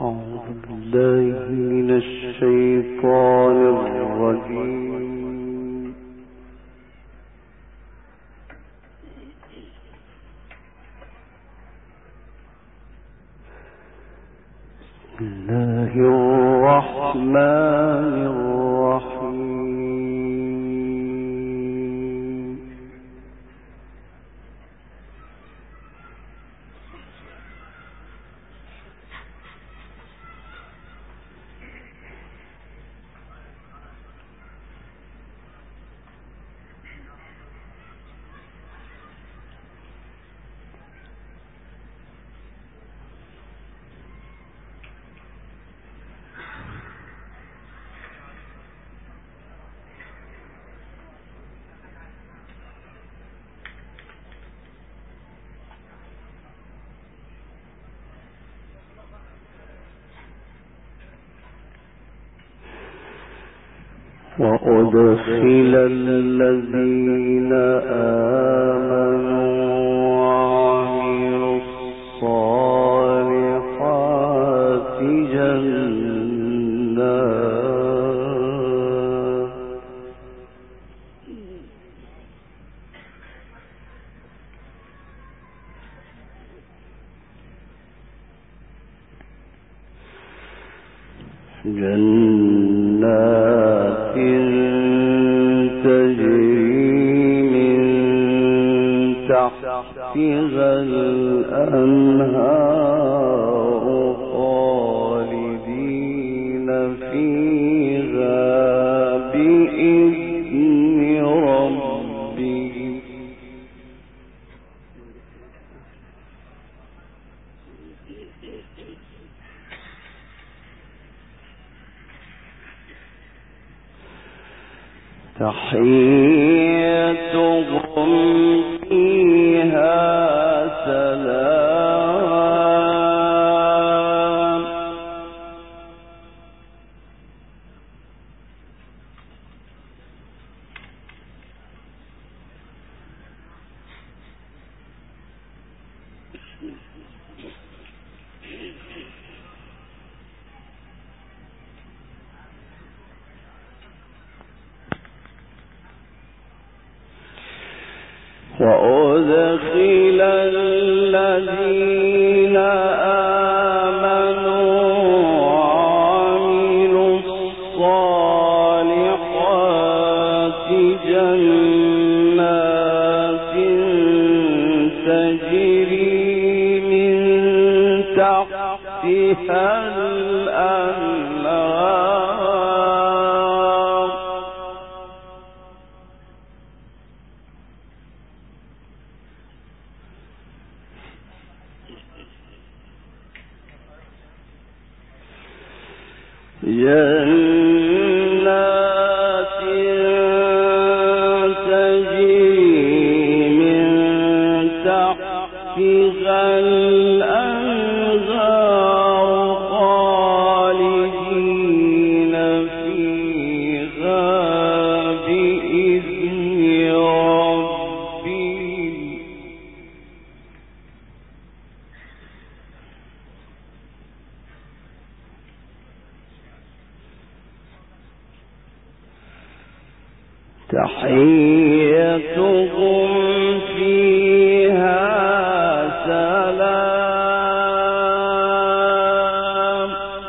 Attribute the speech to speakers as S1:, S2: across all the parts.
S1: وأدخل الذين آمنوا وعملوا الصالحات جنات تجري من تحتها الأنهار خالدين فيها بإذن ربهم تحيتهم فيها سلام وأدخل الذين آمنوا وعملوا الصالحات جنات تجري من تحتها الأنهار جنات تجري من تحتها الأنهار خالدين فيها بإذن ربهم تحيتهم فيها سلام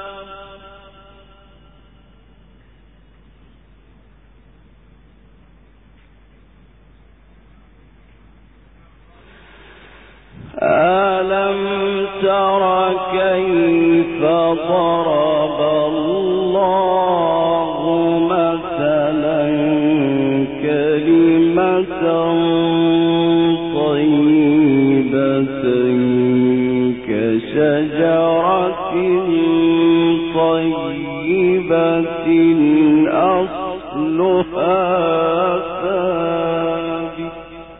S1: ألم تر كيف ضرب الله مثلا كلمة طيبة كشجرة طيبة أصلها ثابت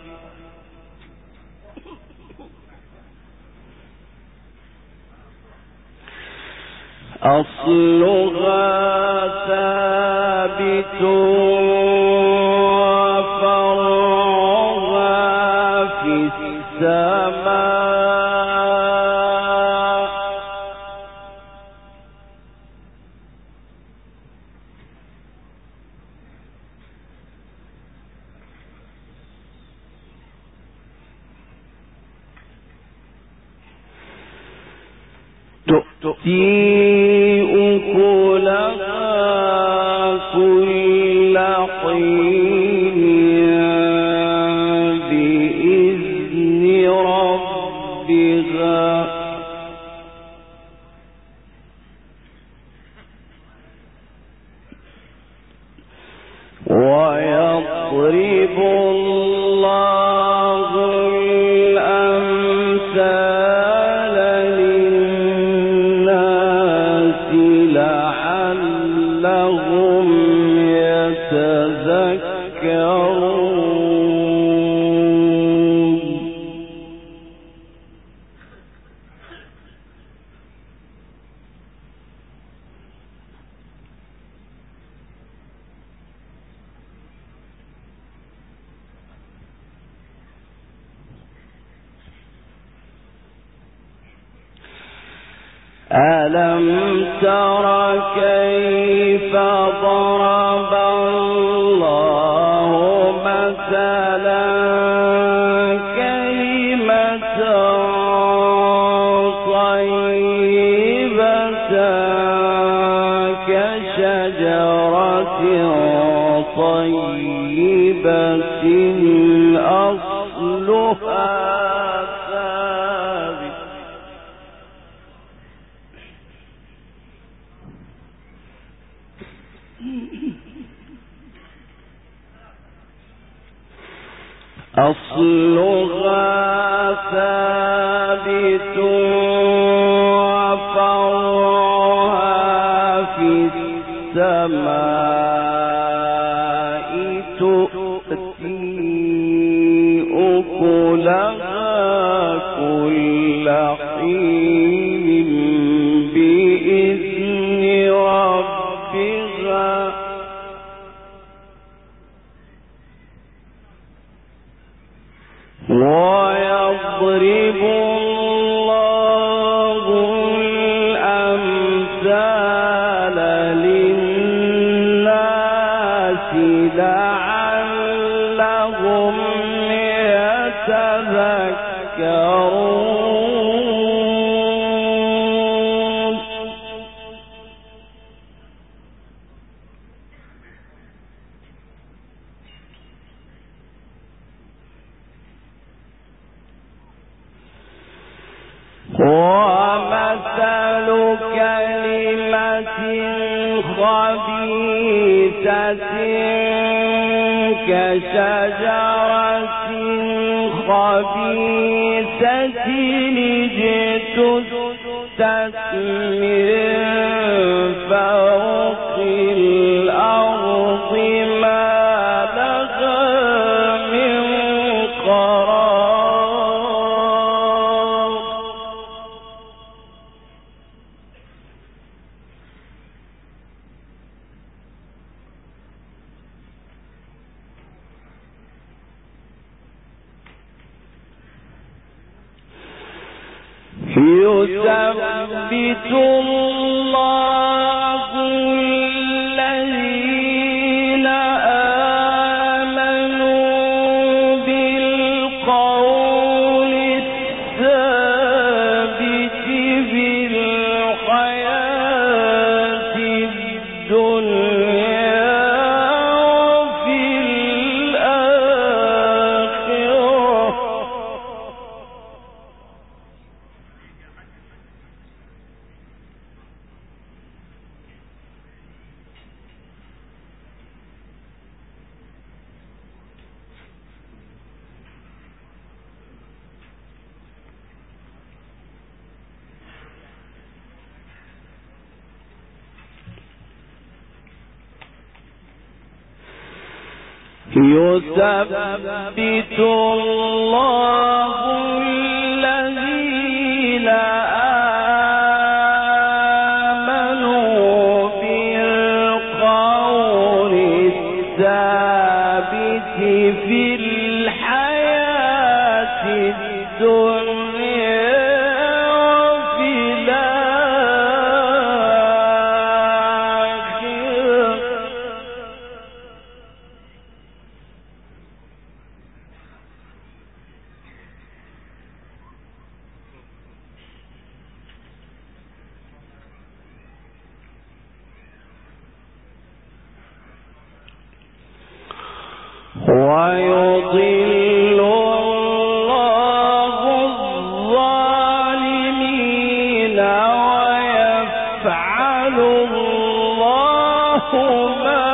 S1: وفرعها في السماء تؤتي أكلها كل حين بإذن ربها ويضرب الله الأمثال للناس لعلهم يتذكرون. ألم تر كيف ضرب الله مثلا كلمة طيبة كشجرة طيبة أصلها ثابت وفرعها في السماء تؤتي أكلها كل حين بإذن ربها ويضرب الله الأمثال للناس لعلهم يتذكرون. ومثل كلمة خبيثة كشجرة خبيثة اجتثت من فوق الأرض ما لها من قرار. يثبت الله الذين آمنوا بالقول الثابت في الحياة الدنيا وفي الآخرة. يثبت الله الذين آمنوا بالقول الثابت في الحياة الدنيا وفي الآخرة. ويضل الله الظالمين ويفعل الله ما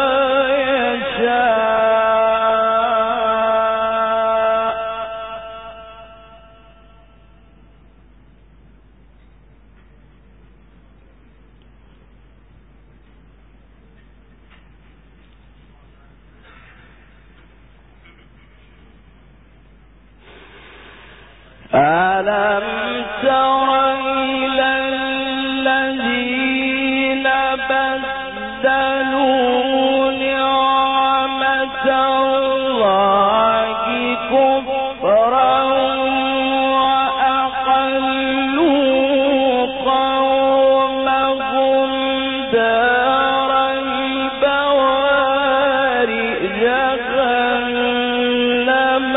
S1: ألم تر إلى الذين بدلوا نعمة الله كفرا وأحلوا قومهم دار البوار جهنم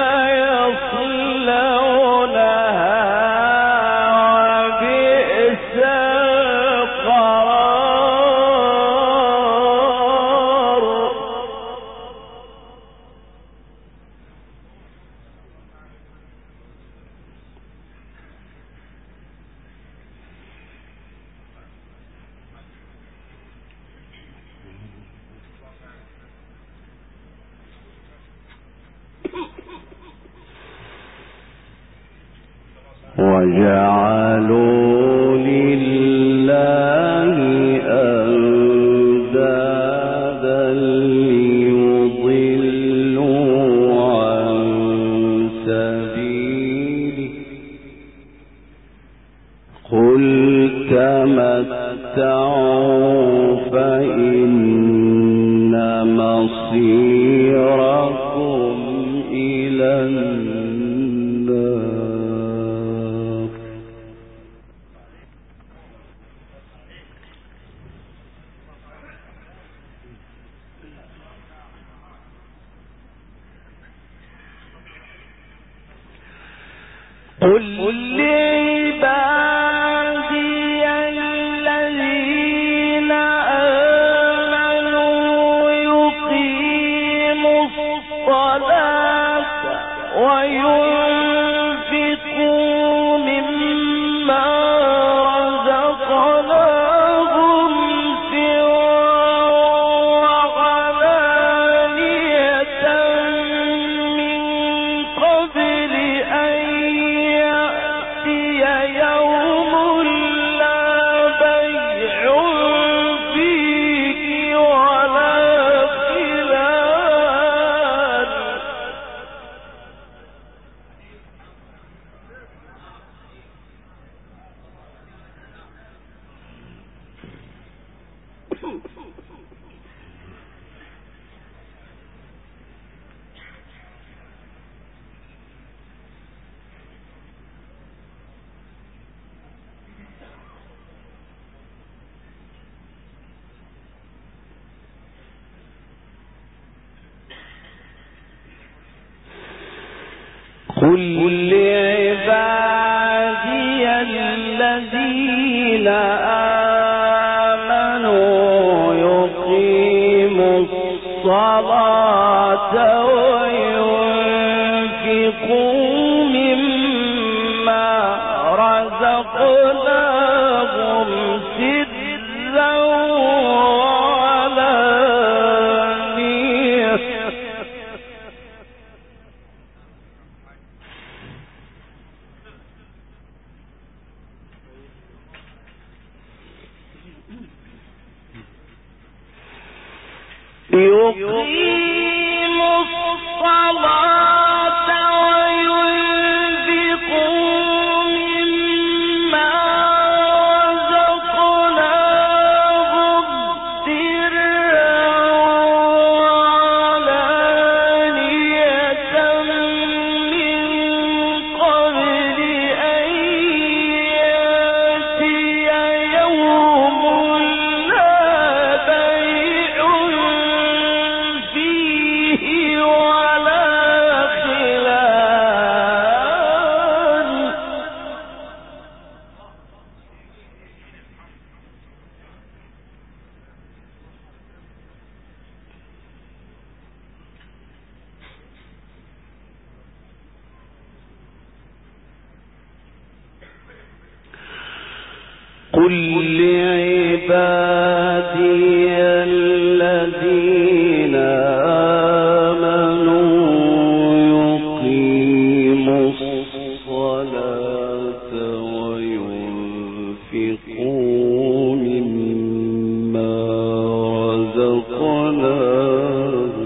S1: وجعلوا لله أندادا ليضلوا عن سبيله قل تمتعوا فإن مصيركم إلى النار. قل لعبادي الذين آمنوا يقيموا الصلاة وينفقوا مما رزقناهم سرا وعلانية من قبل أن يوم لا بيع فيه ولا خلال. قل لعبادي الذين آمنوا يقيموا الصلاة وينفقوا مما رزقناهم سرا وعلانية يقيموا الصلاة وينفقوا مما رزقناهم سرا وعلانية من قبل أن يأتي يوم لا بيع فيه ولا
S2: قل لعبادي الذين آمنوا يقيموا الصلاة وينفقوا مما رزقناهم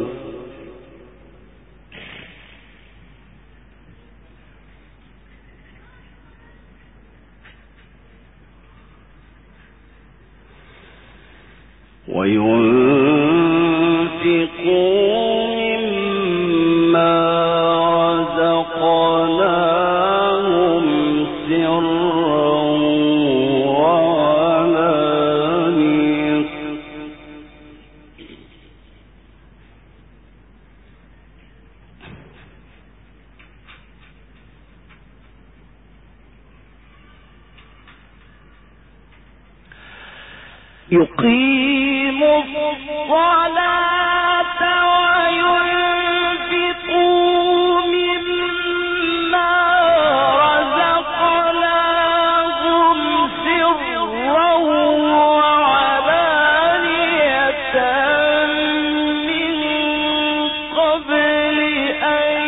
S2: سرا وعلانية يقيم الصلاة وينفقوا مما رزقناهم سرا وعلانية من قبل أن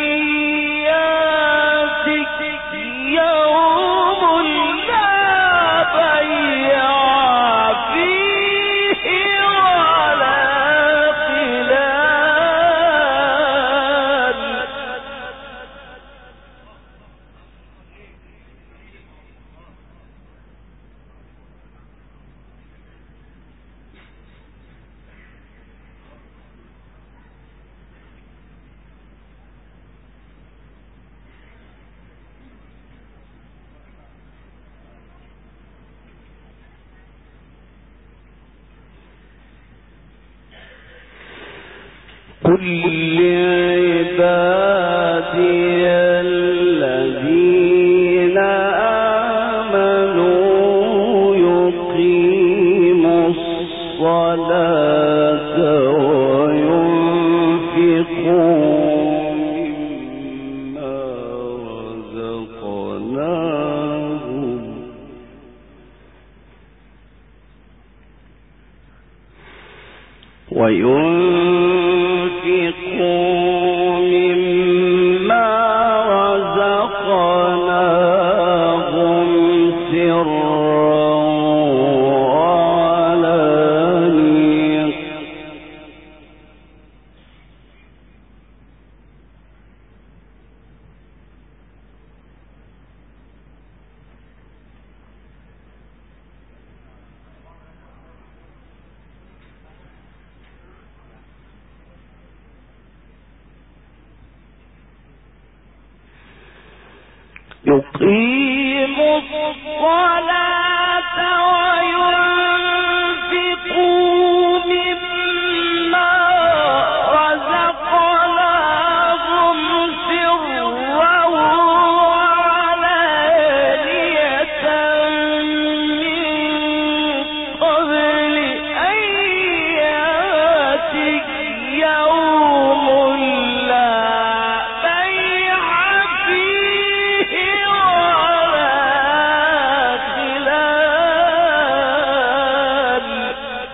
S2: يأتي يوم لا بيع فيه ولا خلال قل لعبادي الذين آمنوا يقيموا الصلاة وينفقوا مما رزقناهم وينفقوا مما رزقناهم سرا وعلانية يقيم الصلاة وينفقوا مما رزقناهم سرا وعلانية من قبل أن يأتي يوم لا بيع فيه ولا خلال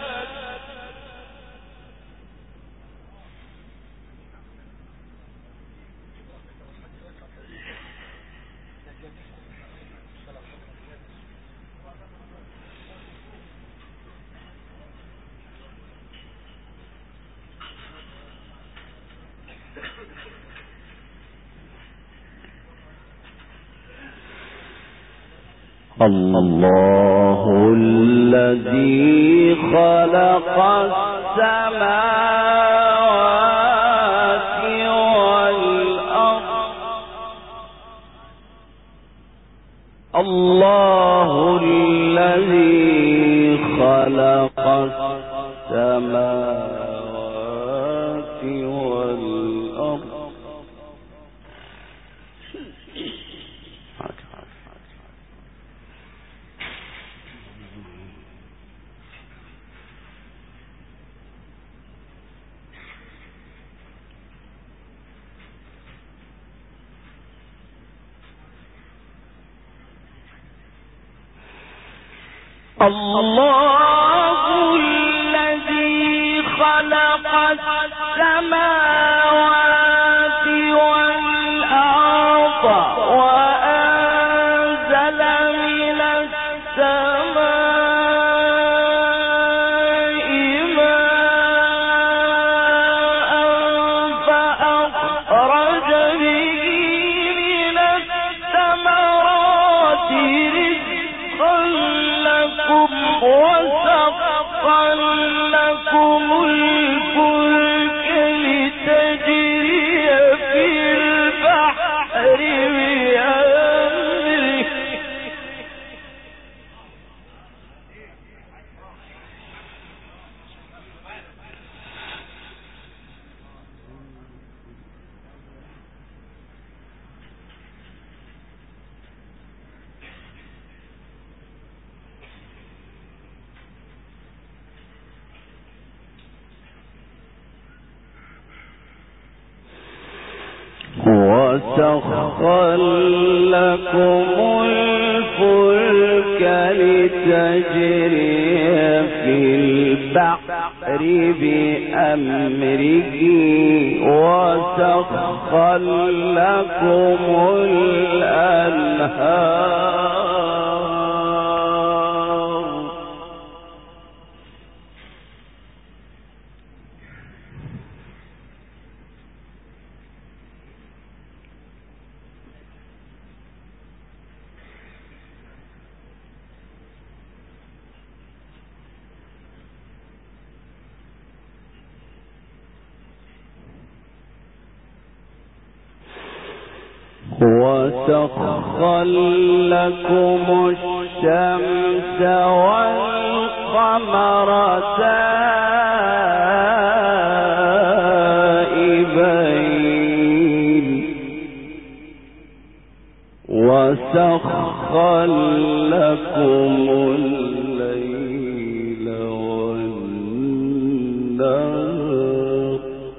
S2: الله الذي خلق السماوات والأرض الله الذي خلق السماوات والأرض
S1: الله الذي خلق السماوات والأرض وأنزل من السماء ماء فأخرج به من الثمرات رزقا لكم وسخر لكم الفلك لتجري في البحر بأمره
S2: وسخر لكم الفلك لتجري في البحر بأمره وسخر لكم الأنهار وسخر لكم الشمس والقمر سائبين وسخر لكم الليل والنهار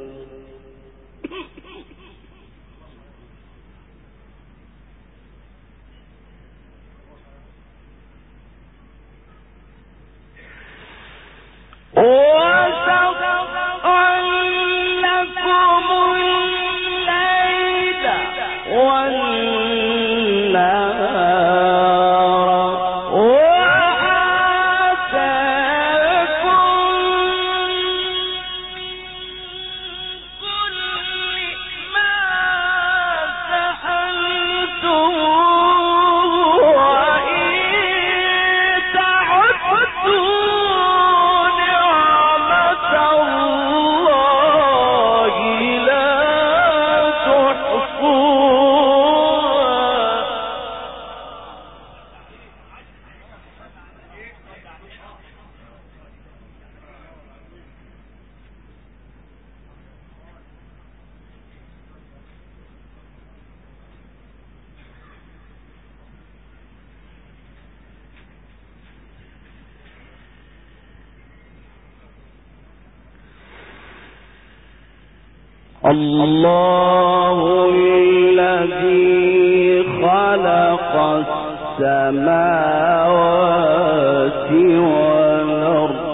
S2: الله الذي خلق السماوات والأرض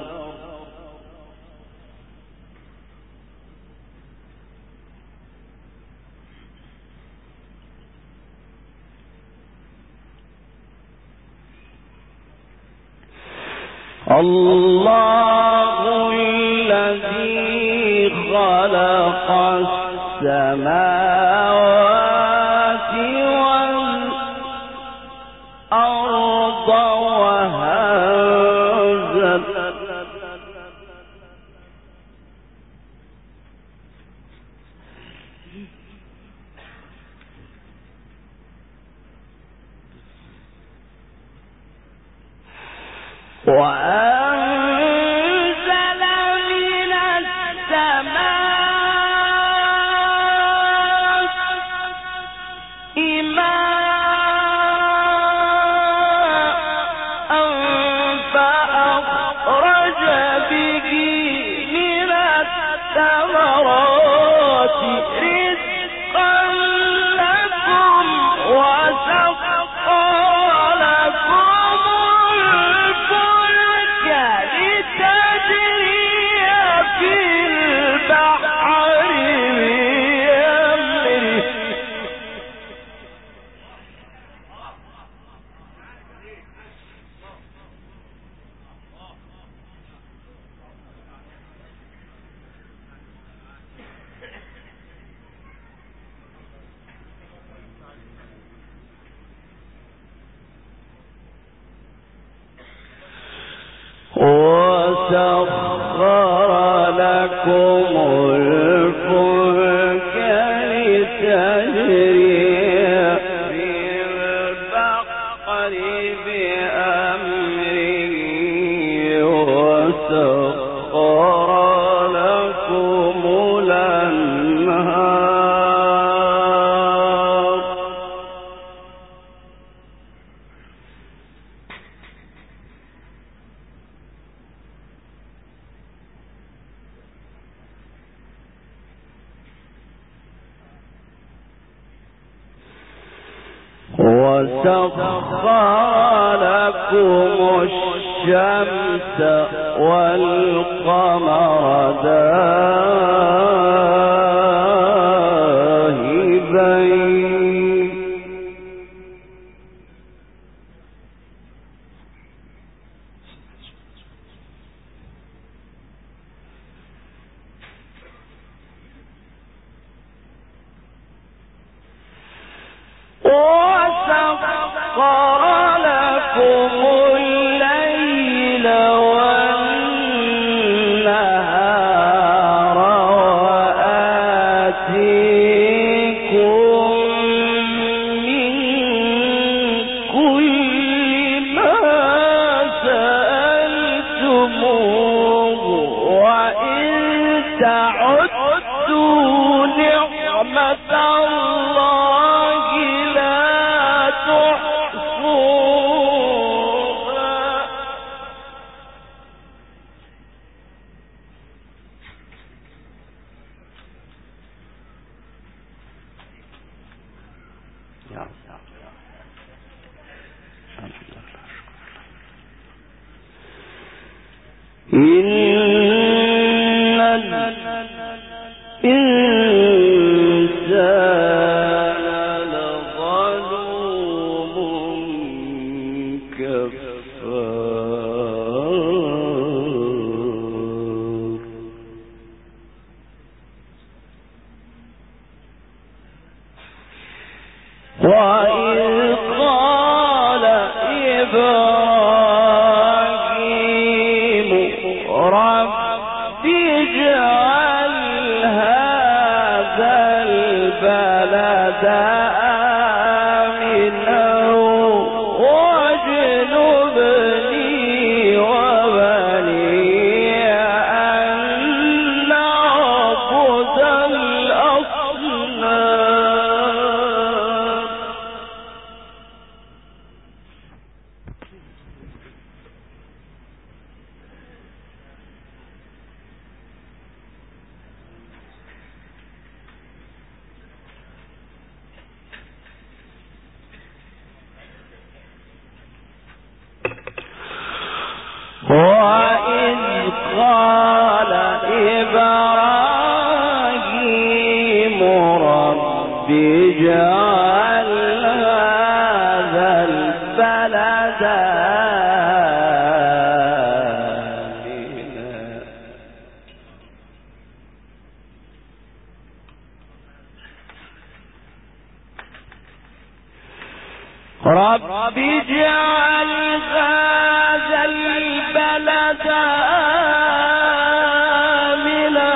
S2: الله الذي خلق السماوات والأرض وأنزل من السماء ماء فأخرج به من الثمرات رزقا لكم وسخر لكم
S1: وسخر لكم الشمس والقمر دائبين وسخر لكم الليل والنهار وآتيكم من كل ما سألتموه وإن تعدوا نعمة الله لا تحصوها إن الإنسان لظلوم كفار وإذ قال إبراهيم رب اجعل هذا البلد آمنا واجنبني وبني أن نعبد الأصنام وإذ قال إبراهيم رب اجعل هذا البلد آمنا رب اجعل هذا البلد آمنا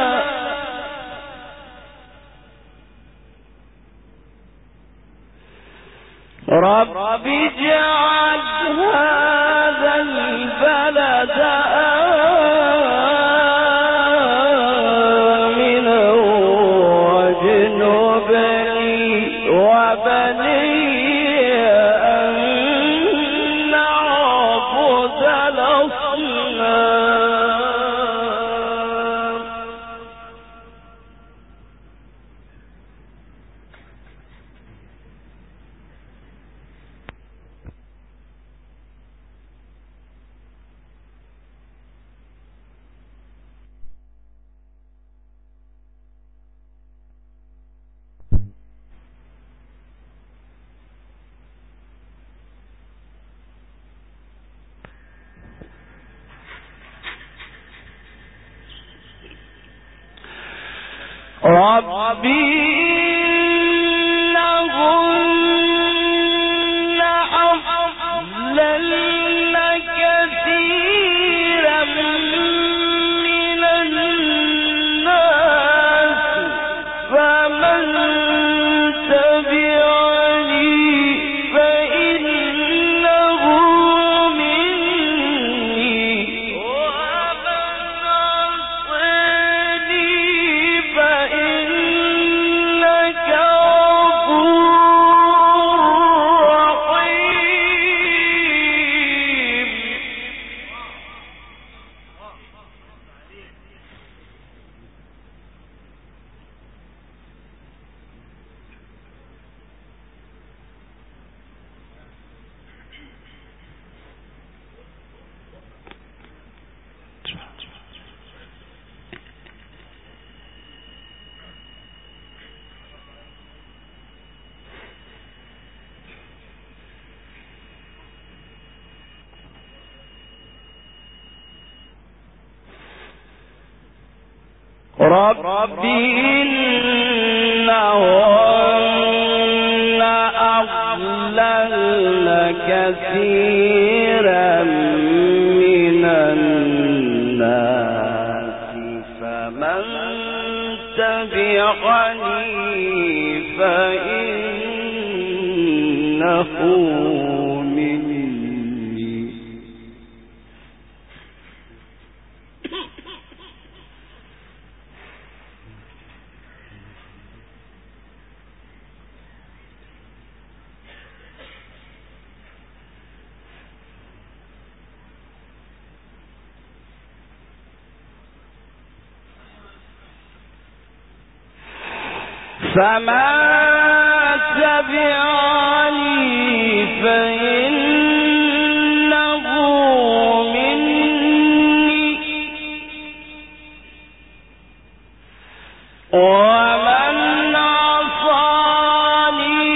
S1: رب اجعل هذا البلد آمنا واجنبني وبني أن نعبد الأصنام ربي إنهن أضللن كثيرا رب إنهن أضللن كثيرا من الناس فمن تبعني فإنه فما تبعني فإنه مني ومن عصاني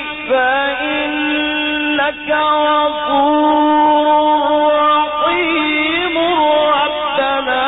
S1: فإنك غفور رحيم ربنا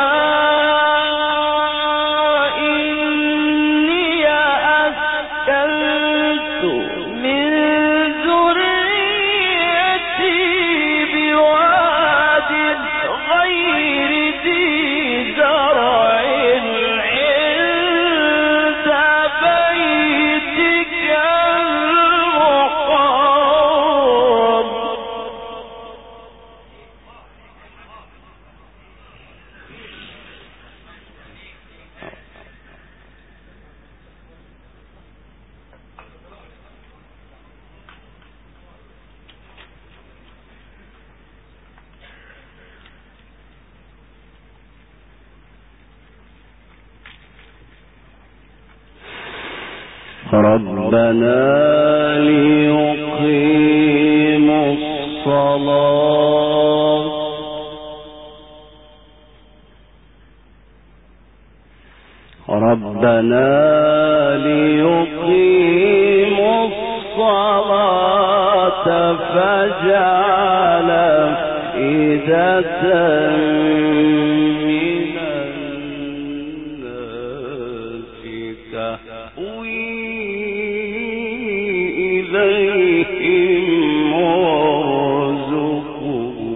S1: ربنا ليقيموا الصلاة ربنا ليقيموا الصلاة فاجعل أفئدة من الناس تهوي إليهم وارزقهم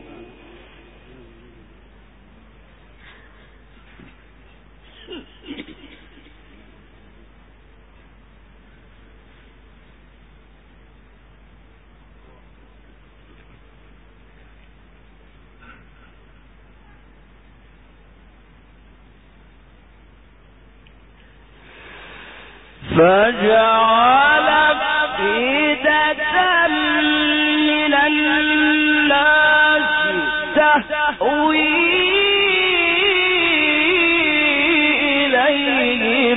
S1: فاجعل أفئدة من الناس تهوي إليهم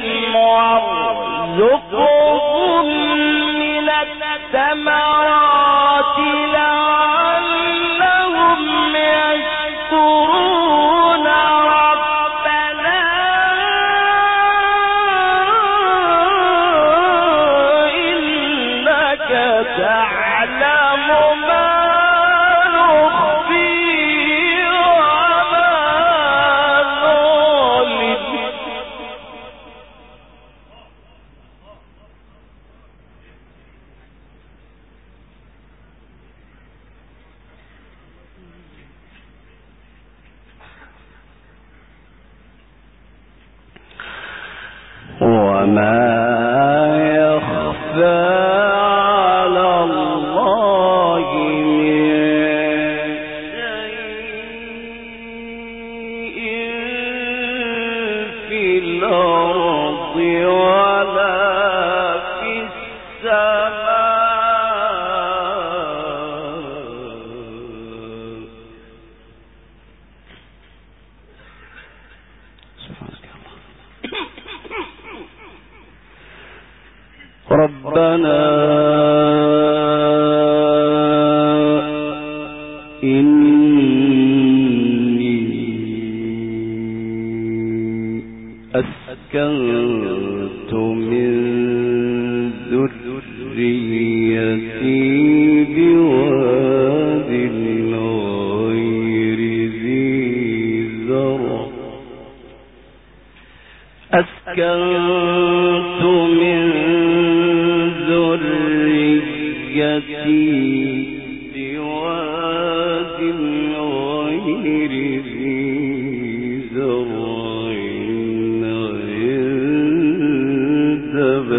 S1: وارزقهم من الثمرات لعلهم يشكرون ربنا إنك تعلم ما نخفي وما نعلن وما يخفى على الله من شيء في الأرض ولا في السماء ربنا إني أسكنت من ذريتي بواد غير ذي زرع أسكنت من ذريتي بواد غير ذي زرع عند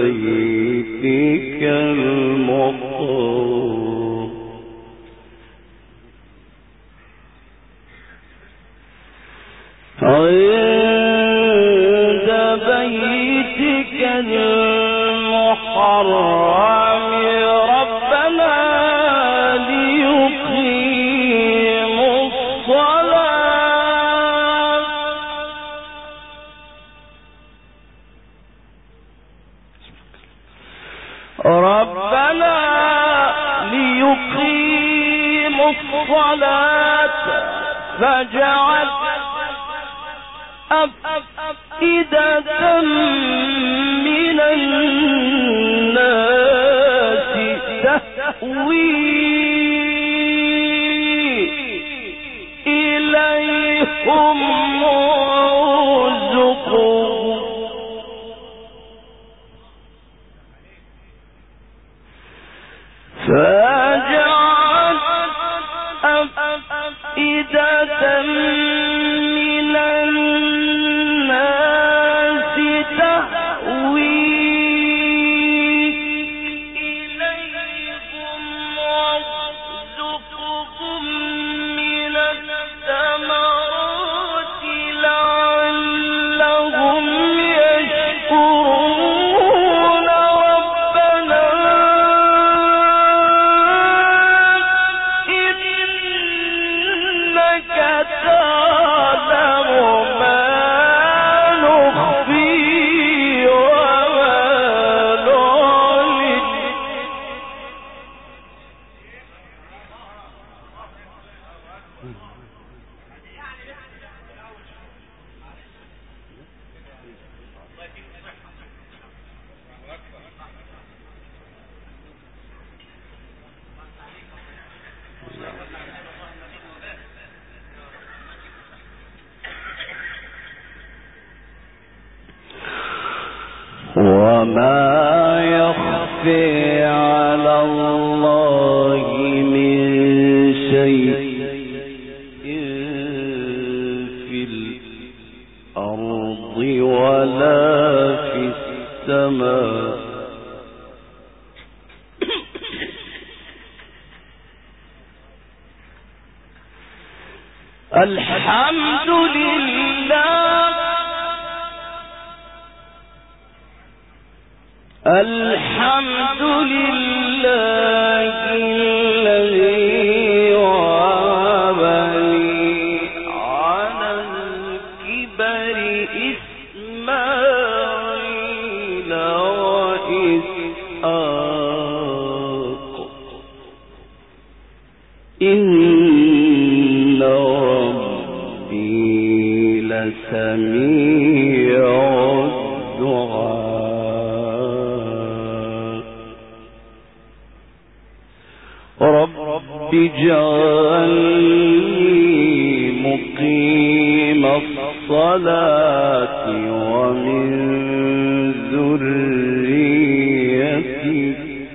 S1: بيتك المحرم عند بيتك المحرم ربنا ليقيموا الصلاة ربنا ليقيموا الصلاة فاجعل أفئدة من الناس تهوي إليهم وارزقهم فاجعل أفئدة من الناس تهوي إليهم وارزقهم من الثمرات لعلهم يشكرون ربنا إنك تعلم ما نخفي وما نعلن وما يخفي على الله من شيء في الأرض ولا في السماء الحمد لله الحمد لله الذي وهبني على الكبر إسماعيل وإسحاق إن ربي لسميع الدعاء رب اجعلني مقيم الصلاة ومن ذريتي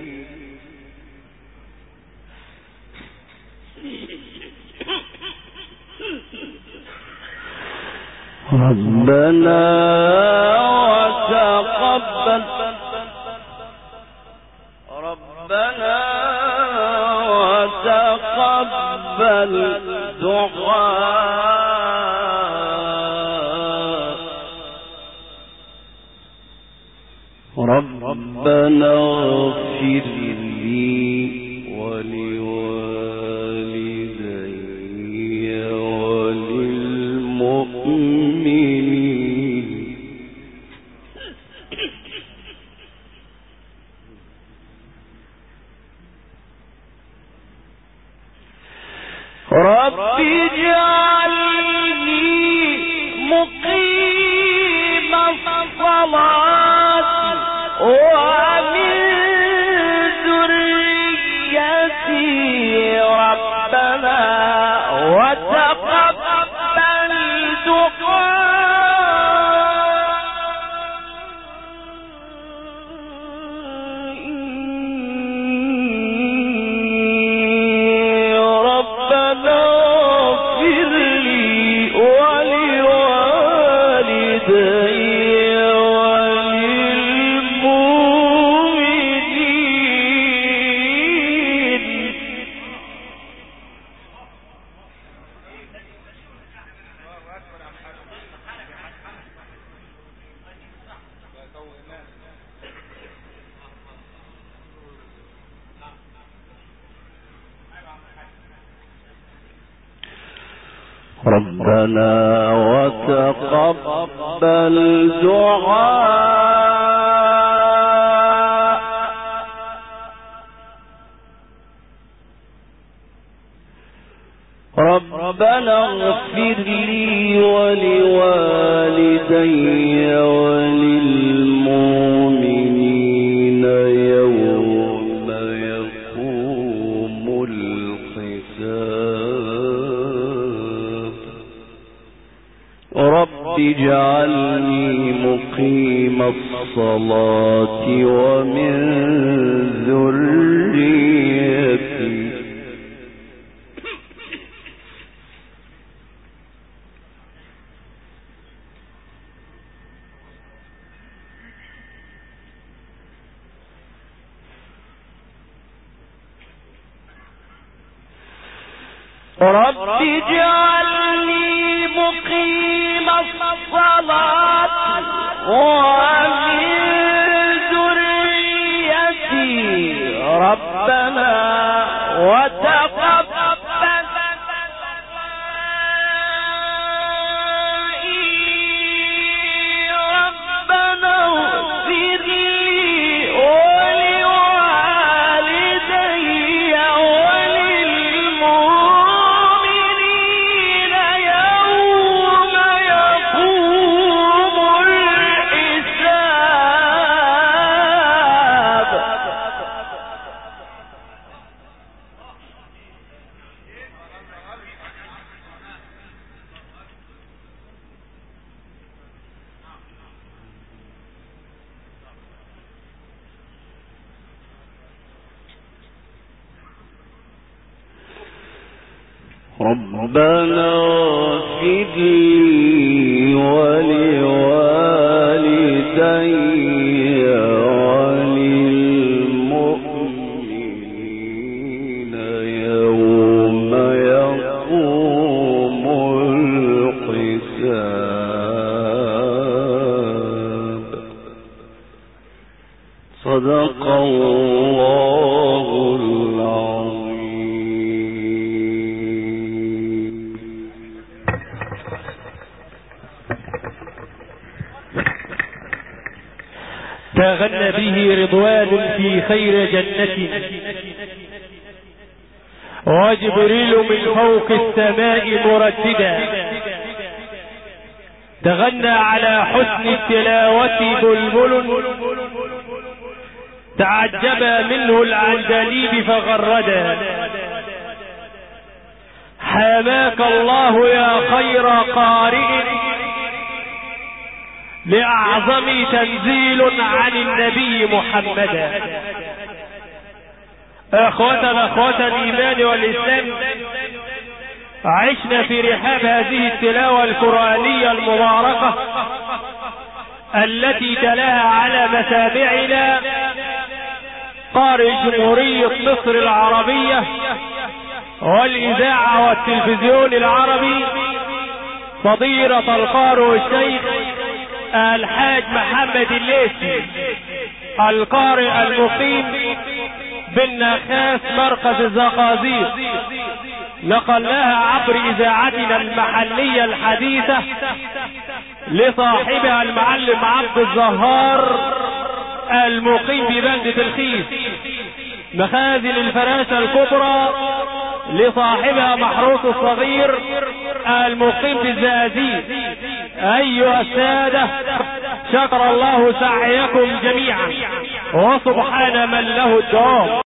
S1: ربنا وتقبل دعاء ربنا اغفر لي ولوالدي وللمؤمنين رب اجعلني مقيم الصلاة ومن ذريتي ربنا وتقبل دعاء ربنا وتقبل دعاء ربنا اغفر لي ولوالدي وللمؤمنين يوم يقوم الحساب رب اجعلني مقيم الصلاة ومن ذريتي رب اجعلني مقيم الصلاة ومن ذريتي ربنا وتقبل ربنا اغفر لي ولوالدي وللمؤمنين يوم يقوم الحساب ربنا اغفر لي ولوالدي وللمؤمنين يوم يقوم الحساب صدق الله العظيم.
S3: تغنى به رضوان في خير جنة وجبريل من فوق السماء مرددا تغنى على حسن التلاوة بلبل تعجب منه العندليب فغردا حماك الله يا خير قارئ لأعظم تنزيل عن النبي محمد. أخوة الإيمان والإسلام، عشنا في رحاب هذه التلاوة القرآنية المباركة التي تلاها على مسامعنا قارئ جمهورية مصر العربية والإذاعة والتلفزيون العربي فضيلة القارئ الشيخ الحاج محمد الليثي القارئ المقيم بالنخاس مركز الزقازيق. نقلناها عبر إذاعتنا المحلية الحديثة لصاحبها المعلم عبد الزهار المقيم ببلدة الخيس. مخازن الفراشة الكبرى لصاحبها محروس الصغير المقيم بالزقازيق. أيها السادة، شكر الله سعيكم جميعا وسبحان من له الدوام.